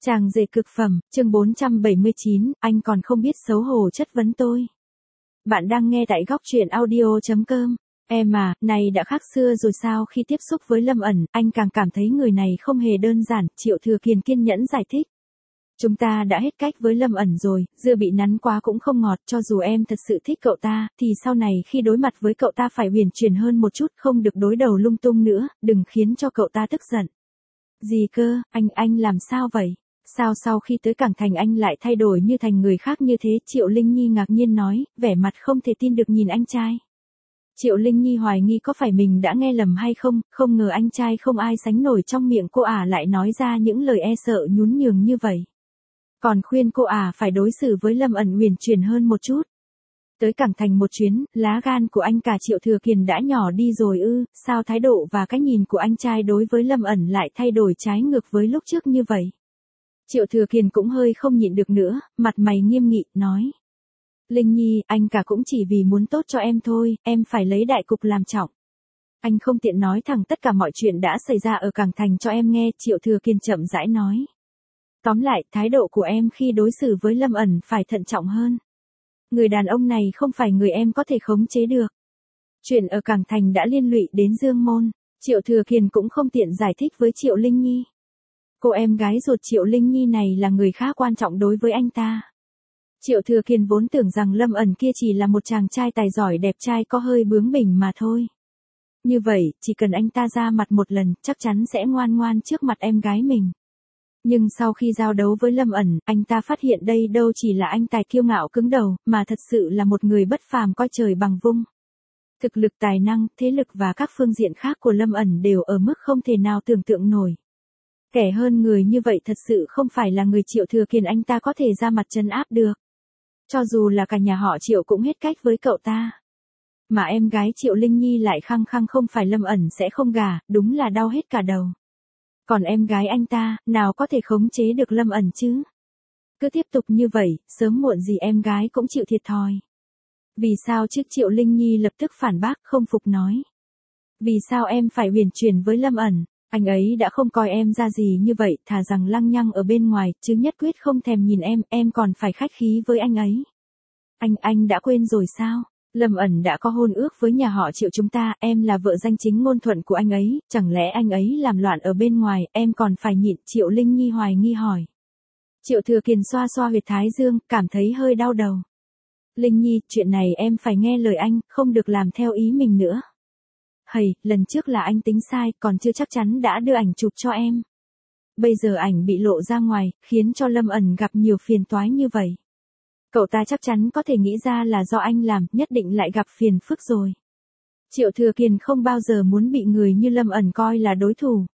Chàng rể cực phẩm, chương 479, anh còn không biết xấu hổ chất vấn tôi. Bạn đang nghe tại góc truyện audio.com. Em à, này đã khác xưa rồi sao? Khi tiếp xúc với Lâm ẩn, anh càng cảm thấy người này không hề đơn giản, Triệu Thừa Kiền kiên nhẫn giải thích. Chúng ta đã hết cách với Lâm ẩn rồi, dưa bị nắn quá cũng không ngọt, cho dù em thật sự thích cậu ta, thì sau này khi đối mặt với cậu ta phải uyển chuyển hơn một chút, không được đối đầu lung tung nữa, đừng khiến cho cậu ta tức giận. Gì cơ, anh làm sao vậy? Sao sau khi tới Cảng Thành anh lại thay đổi như thành người khác như thế? Triệu Linh Nhi ngạc nhiên nói, vẻ mặt không thể tin được nhìn anh trai. Triệu Linh Nhi hoài nghi có phải mình đã nghe lầm hay không, không ngờ anh trai không ai sánh nổi trong miệng cô lại nói ra những lời e sợ nhún nhường như vậy. Còn khuyên cô phải đối xử với Lâm ẩn uyển chuyển hơn một chút. Tới Cảng Thành một chuyến, lá gan của anh cả Triệu Thừa Kiền đã nhỏ đi rồi ư? Sao thái độ và cái nhìn của anh trai đối với Lâm ẩn lại thay đổi trái ngược với lúc trước như vậy? Triệu Thừa Kiền cũng hơi không nhịn được nữa, mặt mày nghiêm nghị, nói. Linh Nhi, anh cả cũng chỉ vì muốn tốt cho em thôi, em phải lấy đại cục làm trọng. Anh không tiện nói thẳng tất cả mọi chuyện đã xảy ra ở Cảng Thành cho em nghe, Triệu Thừa Kiền chậm rãi nói. Tóm lại, thái độ của em khi đối xử với Lâm ẩn phải thận trọng hơn. Người đàn ông này không phải người em có thể khống chế được. Chuyện ở Cảng Thành đã liên lụy đến Dương Môn, Triệu Thừa Kiền cũng không tiện giải thích với Triệu Linh Nhi. Cô em gái ruột Triệu Linh Nhi này là người khá quan trọng đối với anh ta. Triệu Thừa Kiền vốn tưởng rằng Lâm ẩn kia chỉ là một chàng trai tài giỏi đẹp trai có hơi bướng bỉnh mà thôi. Như vậy, chỉ cần anh ta ra mặt một lần, chắc chắn sẽ ngoan ngoan trước mặt em gái mình. Nhưng sau khi giao đấu với Lâm ẩn, anh ta phát hiện đây đâu chỉ là anh tài kiêu ngạo cứng đầu, mà thật sự là một người bất phàm coi trời bằng vung. Thực lực tài năng, thế lực và các phương diện khác của Lâm ẩn đều ở mức không thể nào tưởng tượng nổi. Kẻ hơn người như vậy thật sự không phải là người Triệu Thừa Kiền anh ta có thể ra mặt trấn áp được. Cho dù là cả nhà họ Triệu cũng hết cách với cậu ta. Mà em gái Triệu Linh Nhi lại khăng khăng không phải Lâm ẩn sẽ không gả, đúng là đau hết cả đầu. Còn em gái anh ta, nào có thể khống chế được Lâm ẩn chứ? Cứ tiếp tục như vậy, sớm muộn gì em gái cũng chịu thiệt thòi. Vì sao chứ? Triệu Linh Nhi lập tức phản bác, không phục nói. Vì sao em phải uyển chuyển với Lâm ẩn? Anh ấy đã không coi em ra gì như vậy, thà rằng lăng nhăng ở bên ngoài, chứ nhất quyết không thèm nhìn em còn phải khách khí với anh ấy. Anh đã quên rồi sao? Lâm ẩn đã có hôn ước với nhà họ Triệu chúng ta, em là vợ danh chính ngôn thuận của anh ấy, chẳng lẽ anh ấy làm loạn ở bên ngoài, em còn phải nhịn? Triệu Linh Nhi hoài nghi hỏi. Triệu Thừa Kiền xoa xoa huyệt thái dương, cảm thấy hơi đau đầu. Linh Nhi, chuyện này em phải nghe lời anh, không được làm theo ý mình nữa. Hầy, lần trước là anh tính sai, còn chưa chắc chắn đã đưa ảnh chụp cho em. Bây giờ ảnh bị lộ ra ngoài, khiến cho Lâm ẩn gặp nhiều phiền toái như vậy. Cậu ta chắc chắn có thể nghĩ ra là do anh làm, nhất định lại gặp phiền phức rồi. Triệu Thừa Kiền không bao giờ muốn bị người như Lâm ẩn coi là đối thủ.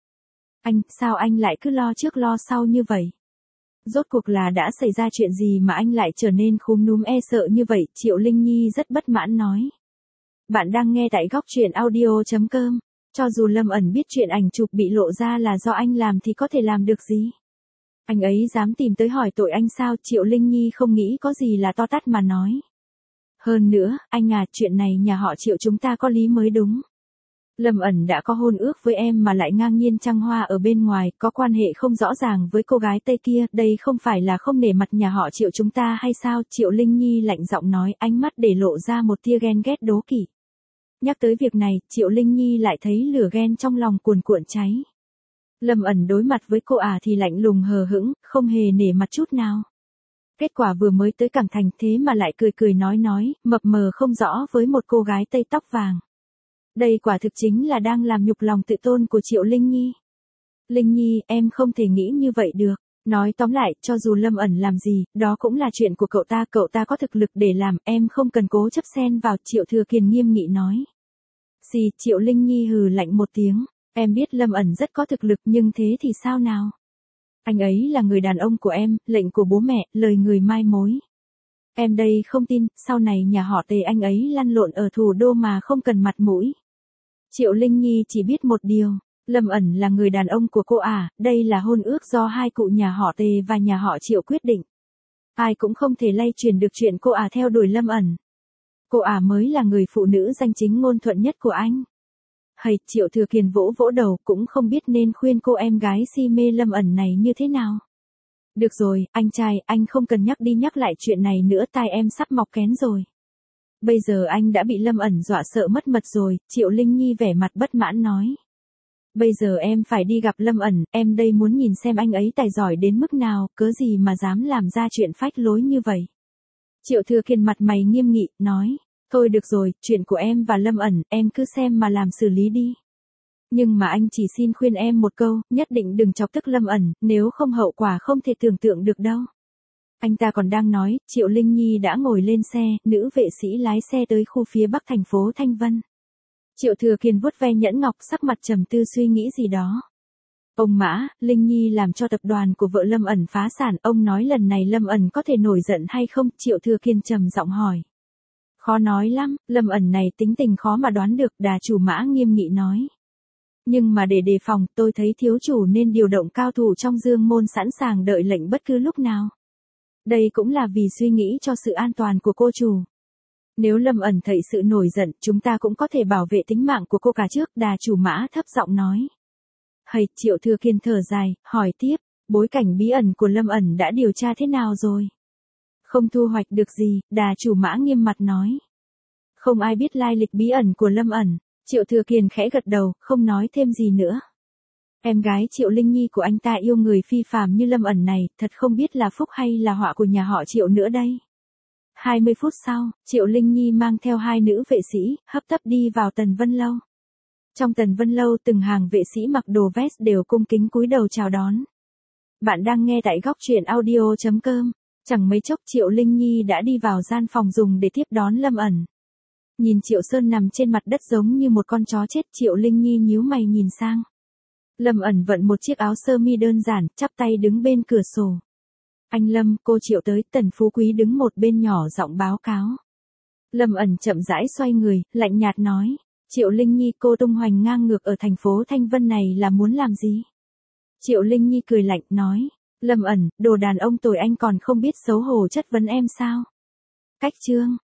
Sao anh lại cứ lo trước lo sau như vậy? Rốt cuộc là đã xảy ra chuyện gì mà anh lại trở nên khúm núm e sợ như vậy? Triệu Linh Nhi rất bất mãn nói. Bạn đang nghe tại góc truyện audio.com. Cho dù Lâm ẩn biết chuyện ảnh chụp bị lộ ra là do anh làm thì có thể làm được gì? Anh ấy dám tìm tới hỏi tội anh sao? Triệu Linh Nhi không nghĩ có gì là to tát mà nói. Hơn nữa, anh chuyện này nhà họ Triệu chúng ta có lý mới đúng. Lâm ẩn đã có hôn ước với em mà lại ngang nhiên trăng hoa ở bên ngoài, có quan hệ không rõ ràng với cô gái Tây kia, đây không phải là không nể mặt nhà họ Triệu chúng ta hay sao? Triệu Linh Nhi lạnh giọng nói, ánh mắt để lộ ra một tia ghen ghét đố kỵ. Nhắc tới việc này, Triệu Linh Nhi lại thấy lửa ghen trong lòng cuồn cuộn cháy. Lâm ẩn đối mặt với cô thì lạnh lùng hờ hững, không hề nể mặt chút nào. Kết quả vừa mới tới Cảng Thành thế mà lại cười cười nói, mập mờ không rõ với một cô gái Tây tóc vàng. Đây quả thực chính là đang làm nhục lòng tự tôn của Triệu Linh Nhi. Linh Nhi, em không thể nghĩ như vậy được. Nói tóm lại, cho dù Lâm ẩn làm gì, đó cũng là chuyện của cậu ta có thực lực để làm, em không cần cố chấp xen vào. Triệu Thừa Kiền nghiêm nghị nói. Xì, Triệu Linh Nhi hừ lạnh một tiếng, em biết Lâm ẩn rất có thực lực nhưng thế thì sao nào? Anh ấy là người đàn ông của em, lệnh của bố mẹ, lời người mai mối. Em đây không tin, sau này nhà họ Tề anh ấy lăn lộn ở thủ đô mà không cần mặt mũi. Triệu Linh Nhi chỉ biết một điều. Lâm ẩn là người đàn ông của cô đây là hôn ước do hai cụ nhà họ Tề và nhà họ Triệu quyết định. Ai cũng không thể lay truyền được chuyện cô theo đuổi Lâm ẩn. Cô mới là người phụ nữ danh chính ngôn thuận nhất của anh. Triệu Thừa Kiền vỗ vỗ đầu cũng không biết nên khuyên cô em gái si mê Lâm ẩn này như thế nào. Được rồi, anh trai, anh không cần nhắc đi nhắc lại chuyện này nữa, tai em sắp mọc kén rồi. Bây giờ anh đã bị Lâm ẩn dọa sợ mất mật rồi, Triệu Linh Nhi vẻ mặt bất mãn nói. Bây giờ em phải đi gặp Lâm ẩn, em đây muốn nhìn xem anh ấy tài giỏi đến mức nào, cớ gì mà dám làm ra chuyện phách lối như vậy. Triệu Thừa Kiên mặt mày nghiêm nghị, nói. Thôi được rồi, chuyện của em và Lâm ẩn, em cứ xem mà làm xử lý đi. Nhưng mà anh chỉ xin khuyên em một câu, nhất định đừng chọc tức Lâm ẩn, nếu không hậu quả không thể tưởng tượng được đâu. Anh ta còn đang nói, Triệu Linh Nhi đã ngồi lên xe, nữ vệ sĩ lái xe tới khu phía bắc thành phố Thanh Vân. Triệu Thừa Kiên vuốt ve nhẫn ngọc, sắc mặt trầm tư suy nghĩ gì đó. Ông Mã, Linh Nhi làm cho tập đoàn của vợ Lâm ẩn phá sản, ông nói lần này Lâm ẩn có thể nổi giận hay không? Triệu Thừa Kiên trầm giọng hỏi. Khó nói lắm, Lâm ẩn này tính tình khó mà đoán được, đà chủ Mã nghiêm nghị nói. Nhưng mà để đề phòng, tôi thấy thiếu chủ nên điều động cao thủ trong Dương môn sẵn sàng đợi lệnh bất cứ lúc nào. Đây cũng là vì suy nghĩ cho sự an toàn của cô chủ. Nếu Lâm ẩn thấy sự nổi giận, chúng ta cũng có thể bảo vệ tính mạng của cô cả trước, đà chủ Mã thấp giọng nói. Hầy, Triệu Thừa Kiên thở dài, hỏi tiếp, bối cảnh bí ẩn của Lâm ẩn đã điều tra thế nào rồi? Không thu hoạch được gì, đà chủ Mã nghiêm mặt nói. Không ai biết lai lịch bí ẩn của Lâm ẩn. Triệu Thừa Kiên khẽ gật đầu, không nói thêm gì nữa. Em gái Triệu Linh Nhi của anh ta yêu người phi phàm như Lâm ẩn này, thật không biết là phúc hay là họa của nhà họ Triệu nữa đây. 20 phút sau, Triệu Linh Nhi mang theo hai nữ vệ sĩ, hấp tấp đi vào Tần Vân Lâu. Trong Tần Vân Lâu từng hàng vệ sĩ mặc đồ vest đều cung kính cúi đầu chào đón. Bạn đang nghe tại góc truyện audio.com. Chẳng mấy chốc Triệu Linh Nhi đã đi vào gian phòng dùng để tiếp đón Lâm ẩn. Nhìn Triệu Sơn nằm trên mặt đất giống như một con chó chết, Triệu Linh Nhi nhíu mày nhìn sang. Lâm ẩn vận một chiếc áo sơ mi đơn giản, chắp tay đứng bên cửa sổ. Anh Lâm, cô Triệu tới, Tần Phú Quý đứng một bên nhỏ giọng báo cáo. Lâm ẩn chậm rãi xoay người, lạnh nhạt nói. Triệu Linh Nhi, cô tung hoành ngang ngược ở thành phố Thanh Vân này là muốn làm gì? Triệu Linh Nhi cười lạnh, nói. Lâm ẩn, đồ đàn ông tồi anh còn không biết xấu hổ chất vấn em sao? Cách chương.